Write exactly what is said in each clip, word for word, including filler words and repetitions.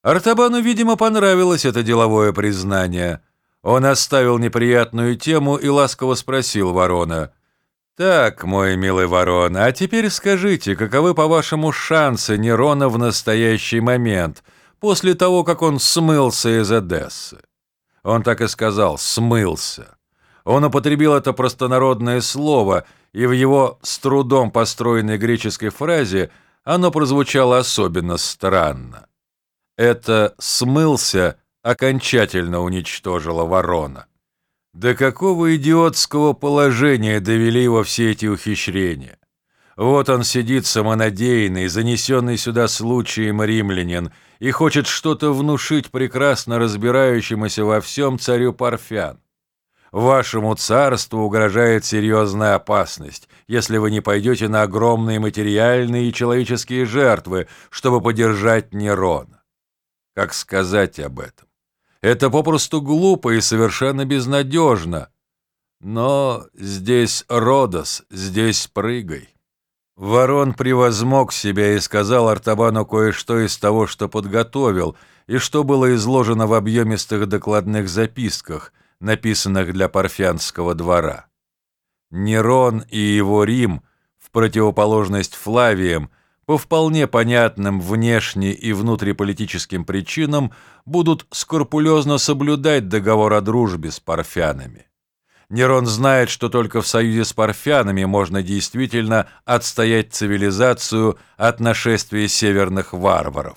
Артабану, видимо, понравилось это деловое признание. Он оставил неприятную тему и ласково спросил Ворона: «Так, мой милый Ворон, а теперь скажите, каковы, по-вашему, шансы Нерона в настоящий момент, после того, как он смылся из Эдессы?» Он так и сказал «смылся». Он употребил это простонародное слово, и в его с трудом построенной греческой фразе оно прозвучало особенно странно. Это «смылся» окончательно уничтожило Ворона. До какого идиотского положения довели его все эти ухищрения? Вот он сидит самонадеянный, занесенный сюда случаем римлянин, и хочет что-то внушить прекрасно разбирающемуся во всем царю Парфян. Вашему царству угрожает серьезная опасность, если вы не пойдете на огромные материальные и человеческие жертвы, чтобы поддержать Нерона. Как сказать об этом? Это попросту глупо и совершенно безнадежно. Но здесь Родос, здесь прыгай. Ворон превозмог себя и сказал Артабану кое-что из того, что подготовил, и что было изложено в объемистых докладных записках, написанных для парфянского двора. Нерон и его Рим, в противоположность Флавиям, по вполне понятным внешне- и внутриполитическим причинам будут скрупулезно соблюдать договор о дружбе с парфянами. Нерон знает, что только в союзе с парфянами можно действительно отстоять цивилизацию от нашествия северных варваров.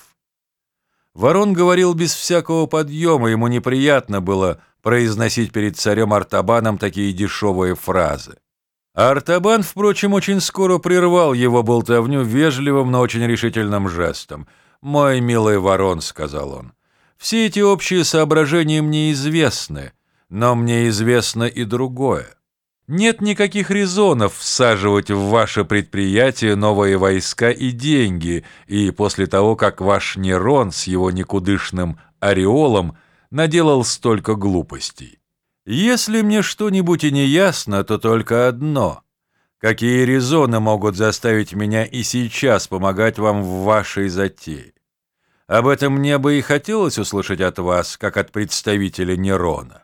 Ворон говорил без всякого подъема, ему неприятно было произносить перед царем Артабаном такие дешевые фразы. А Артабан, впрочем, очень скоро прервал его болтовню вежливым, но очень решительным жестом. «Мой милый Ворон», — сказал он, — «все эти общие соображения мне известны, но мне известно и другое. Нет никаких резонов всаживать в ваше предприятие новые войска и деньги, и после того, как ваш Нерон с его никудышным ореолом наделал столько глупостей. Если мне что-нибудь и не ясно, то только одно. Какие резоны могут заставить меня и сейчас помогать вам в вашей затее? Об этом мне бы и хотелось услышать от вас, как от представителя Нерона».